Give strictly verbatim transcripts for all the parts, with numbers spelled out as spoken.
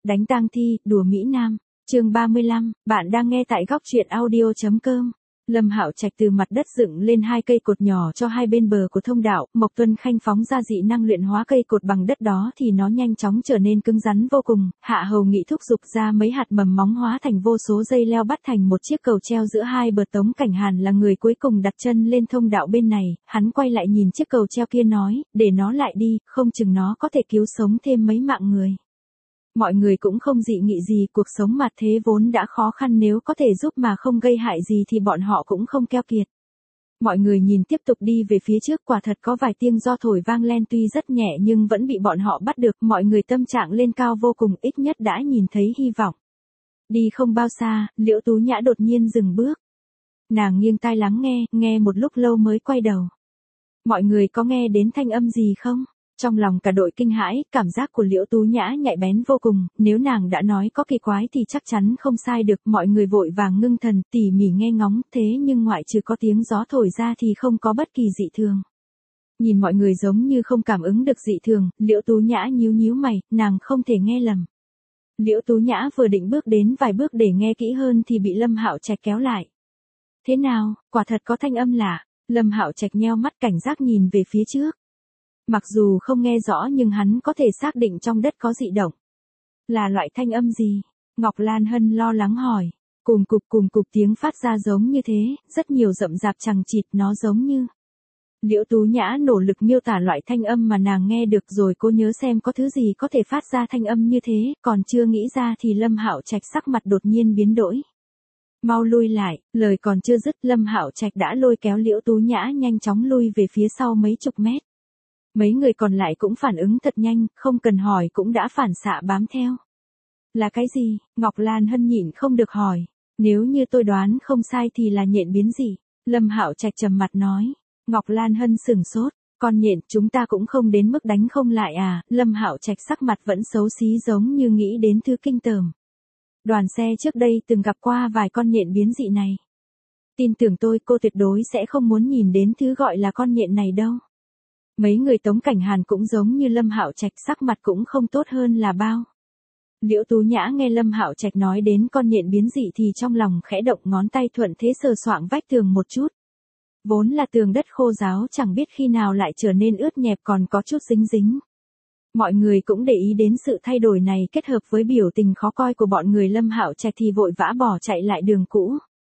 Đánh tang thi, đùa Mỹ Nam. Chương ba mươi lăm, bạn đang nghe tại góc truyện audio chấm com. Lâm Hạo Trạch từ mặt đất dựng lên hai cây cột nhỏ cho hai bên bờ của thông đạo, Mộc Tuân Khanh phóng ra dị năng luyện hóa cây cột bằng đất đó thì nó nhanh chóng trở nên cứng rắn vô cùng, Hạ Hầu Nghị thúc giục ra mấy hạt mầm móng hóa thành vô số dây leo bắt thành một chiếc cầu treo giữa hai bờ. Tống Cảnh Hàn là người cuối cùng đặt chân lên thông đạo bên này, hắn quay lại nhìn chiếc cầu treo kia nói, để nó lại đi, không chừng nó có thể cứu sống thêm mấy mạng người. Mọi người cũng không dị nghị gì, cuộc sống mặt thế vốn đã khó khăn, nếu có thể giúp mà không gây hại gì thì bọn họ cũng không keo kiệt. Mọi người nhìn tiếp tục đi về phía trước, quả thật có vài tiếng do thổi vang lên tuy rất nhẹ nhưng vẫn bị bọn họ bắt được, mọi người tâm trạng lên cao vô cùng, ít nhất đã nhìn thấy hy vọng. Đi không bao xa, Liễu Tú Nhã đột nhiên dừng bước. Nàng nghiêng tai lắng nghe, nghe một lúc lâu mới quay đầu. Mọi người có nghe đến thanh âm gì không? Trong lòng cả đội kinh hãi, cảm giác của Liễu Tú Nhã nhạy bén vô cùng, nếu nàng đã nói có kỳ quái thì chắc chắn không sai được, mọi người vội vàng ngưng thần, tỉ mỉ nghe ngóng, thế nhưng ngoại trừ có tiếng gió thổi ra thì không có bất kỳ dị thường. Nhìn mọi người giống như không cảm ứng được dị thường, Liễu Tú Nhã nhíu nhíu mày, nàng không thể nghe lầm. Liễu Tú Nhã vừa định bước đến vài bước để nghe kỹ hơn thì bị Lâm Hạo Trạch kéo lại. Thế nào, quả thật có thanh âm lạ. Lâm Hạo Trạch nheo mắt cảnh giác nhìn về phía trước. Mặc dù không nghe rõ nhưng hắn có thể xác định trong đất có dị động. Là loại thanh âm gì? Ngọc Lan Hân lo lắng hỏi. Cùng cục cùng cục tiếng phát ra giống như thế, rất nhiều rậm rạp chằng chịt, nó giống như. Liễu Tú Nhã nỗ lực miêu tả loại thanh âm mà nàng nghe được rồi cô nhớ xem có thứ gì có thể phát ra thanh âm như thế, còn chưa nghĩ ra thì Lâm Hạo Trạch sắc mặt đột nhiên biến đổi. Mau lui lại, lời còn chưa dứt Lâm Hạo Trạch đã lôi kéo Liễu Tú Nhã nhanh chóng lui về phía sau mấy chục mét. Mấy người còn lại cũng phản ứng thật nhanh, không cần hỏi cũng đã phản xạ bám theo. Là cái gì? Ngọc Lan Hân nhịn không được hỏi. Nếu như tôi đoán không sai thì là nhện biến dị. Lâm Hạo Trạch trầm mặt nói. Ngọc Lan Hân sửng sốt. Con nhện chúng ta cũng không đến mức đánh không lại à? Lâm Hạo Trạch sắc mặt vẫn xấu xí giống như nghĩ đến thứ kinh tởm. Đoàn xe trước đây từng gặp qua vài con nhện biến dị này. Tin tưởng tôi, cô tuyệt đối sẽ không muốn nhìn đến thứ gọi là con nhện này đâu. Mấy người Tống Cảnh Hàn cũng giống như Lâm Hạo Trạch, sắc mặt cũng không tốt hơn là bao. Liễu Tú Nhã nghe Lâm Hạo Trạch nói đến con nhện biến dị thì trong lòng khẽ động, ngón tay thuận thế sờ soạng vách tường một chút. Vốn là tường đất khô ráo chẳng biết khi nào lại trở nên ướt nhẹp còn có chút dính dính. Mọi người cũng để ý đến sự thay đổi này, kết hợp với biểu tình khó coi của bọn người Lâm Hạo Trạch thì vội vã bỏ chạy lại đường cũ.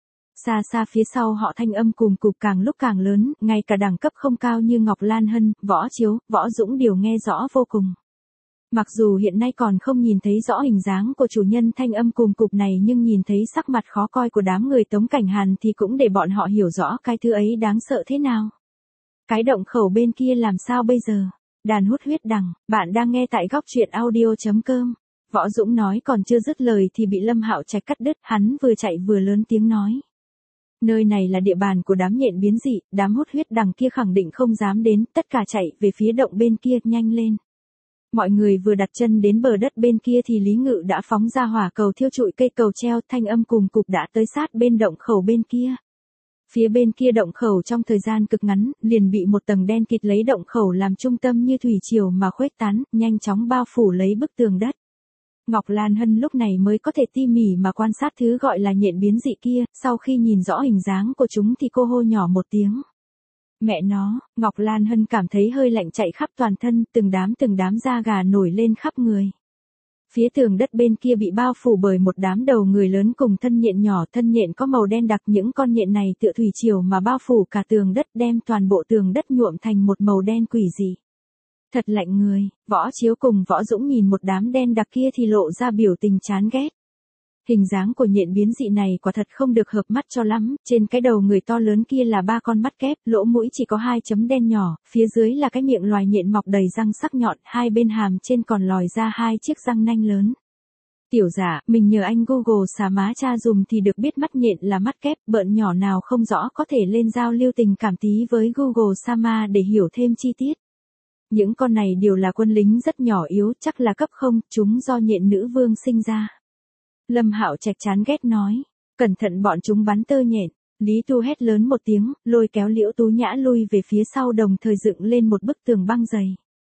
Xa xa phía sau họ thanh âm cùm cụp càng lúc càng lớn, ngay cả đẳng cấp không cao như Ngọc Lan Hân, Võ Chiếu, Võ Dũng đều nghe rõ vô cùng. Mặc dù hiện nay còn không nhìn thấy rõ hình dáng của chủ nhân thanh âm cùm cụp này nhưng nhìn thấy sắc mặt khó coi của đám người Tống Cảnh Hàn thì cũng để bọn họ hiểu rõ cái thứ ấy đáng sợ thế nào. Cái động khẩu bên kia làm sao bây giờ? Đàn hút huyết đằng, bạn đang nghe tại góc truyện audio chấm com. Võ Dũng nói còn chưa dứt lời thì bị Lâm Hạo Trạch cắt đứt, hắn vừa chạy vừa lớn tiếng nói. Nơi này là địa bàn của đám nhện biến dị, đám hút huyết đằng kia khẳng định không dám đến, tất cả chạy về phía động bên kia, nhanh lên. Mọi người vừa đặt chân đến bờ đất bên kia thì Lý Ngự đã phóng ra hỏa cầu thiêu trụi cây cầu treo, thanh âm cùm cụp đã tới sát bên động khẩu bên kia. Phía bên kia động khẩu trong thời gian cực ngắn, liền bị một tầng đen kịt lấy động khẩu làm trung tâm như thủy triều mà khuếch tán, nhanh chóng bao phủ lấy bức tường đất. Ngọc Lan Hân lúc này mới có thể tỉ mỉ mà quan sát thứ gọi là nhện biến dị kia, sau khi nhìn rõ hình dáng của chúng thì cô hô nhỏ một tiếng. Mẹ nó, Ngọc Lan Hân cảm thấy hơi lạnh chạy khắp toàn thân, từng đám từng đám da gà nổi lên khắp người. Phía tường đất bên kia bị bao phủ bởi một đám đầu người lớn cùng thân nhện nhỏ, thân nhện có màu đen đặc, những con nhện này tựa thủy triều mà bao phủ cả tường đất, đem toàn bộ tường đất nhuộm thành một màu đen quỷ dị. Thật lạnh người, Võ Chiếu cùng Võ Dũng nhìn một đám đen đặc kia thì lộ ra biểu tình chán ghét. Hình dáng của nhện biến dị này quả thật không được hợp mắt cho lắm, trên cái đầu người to lớn kia là ba con mắt kép, lỗ mũi chỉ có hai chấm đen nhỏ, phía dưới là cái miệng loài nhện mọc đầy răng sắc nhọn, hai bên hàm trên còn lòi ra hai chiếc răng nanh lớn. Tiểu giả, mình nhờ anh Google xà má tra dùm thì được biết mắt nhện là mắt kép, bợn nhỏ nào không rõ có thể lên giao lưu tình cảm tí với Google Sama để hiểu thêm chi tiết. Những con này đều là quân lính rất nhỏ yếu, chắc là cấp không, chúng do nhện nữ vương sinh ra. Lâm Hạo Trạch chán ghét nói, cẩn thận bọn chúng bắn tơ nhện. Lý Tu hét lớn một tiếng, lôi kéo Liễu Tú Nhã lui về phía sau, đồng thời dựng lên một bức tường băng dày.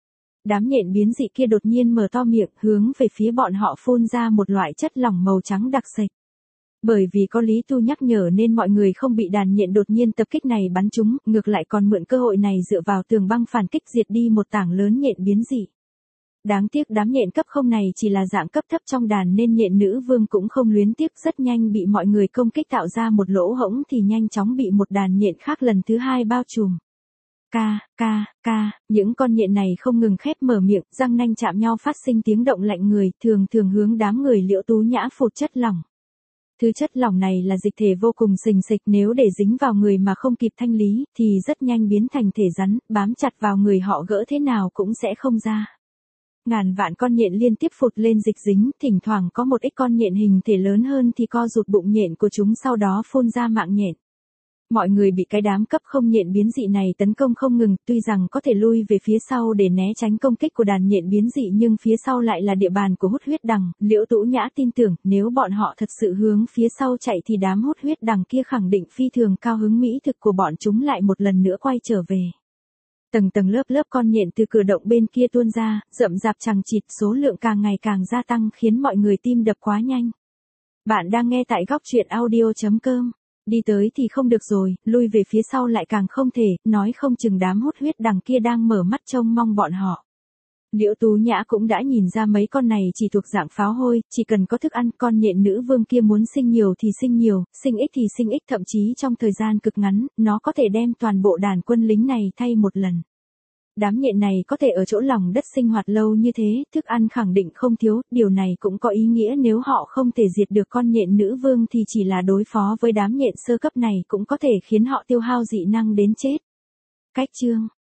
Đám nhện biến dị kia đột nhiên mở to miệng, hướng về phía bọn họ phun ra một loại chất lỏng màu trắng đặc sệt. Bởi vì có Lý Tu nhắc nhở nên mọi người không bị đàn nhện đột nhiên tập kích này bắn trúng, ngược lại còn mượn cơ hội này dựa vào tường băng phản kích diệt đi một tảng lớn nhện biến dị. Đáng tiếc đám nhện cấp không này chỉ là dạng cấp thấp trong đàn nên nhện nữ vương cũng không luyến tiếc, rất nhanh bị mọi người công kích tạo ra một lỗ hổng thì nhanh chóng bị một đàn nhện khác lần thứ hai bao trùm. Ca, ca, ca, những con nhện này không ngừng khép mở miệng, răng nanh chạm nhau phát sinh tiếng động lạnh người, thường thường hướng đám người Liễu Tú Nhã phụt chất lỏng. Thứ chất lỏng này là dịch thể vô cùng xình xịch, nếu để dính vào người mà không kịp thanh lý, thì rất nhanh biến thành thể rắn, bám chặt vào người họ gỡ thế nào cũng sẽ không ra. Ngàn vạn con nhện liên tiếp phụt lên dịch dính, thỉnh thoảng có một ít con nhện hình thể lớn hơn thì co rụt bụng nhện của chúng sau đó phun ra mạng nhện. Mọi người bị cái đám cấp không nhện biến dị này tấn công không ngừng, tuy rằng có thể lui về phía sau để né tránh công kích của đàn nhện biến dị nhưng phía sau lại là địa bàn của hút huyết đằng. Liễu Tú Nhã tin tưởng nếu bọn họ thật sự hướng phía sau chạy thì đám hút huyết đằng kia khẳng định phi thường cao hứng mỹ thực của bọn chúng lại một lần nữa quay trở về. Tầng tầng lớp lớp con nhện từ cửa động bên kia tuôn ra, rậm rạp chằng chịt, số lượng càng ngày càng gia tăng khiến mọi người tim đập quá nhanh. Bạn đang nghe tại góc truyện audio chấm com. Đi tới thì không được rồi, lui về phía sau lại càng không thể, nói không chừng đám hút huyết đằng kia đang mở mắt trông mong bọn họ. Liễu Tú Nhã cũng đã nhìn ra mấy con này chỉ thuộc dạng pháo hôi, chỉ cần có thức ăn, con nhện nữ vương kia muốn sinh nhiều thì sinh nhiều, sinh ít thì sinh ít, thậm chí trong thời gian cực ngắn, nó có thể đem toàn bộ đàn quân lính này thay một lần. Đám nhện này có thể ở chỗ lòng đất sinh hoạt lâu như thế, thức ăn khẳng định không thiếu, điều này cũng có ý nghĩa nếu họ không thể diệt được con nhện nữ vương thì chỉ là đối phó với đám nhện sơ cấp này cũng có thể khiến họ tiêu hao dị năng đến chết. Cách chương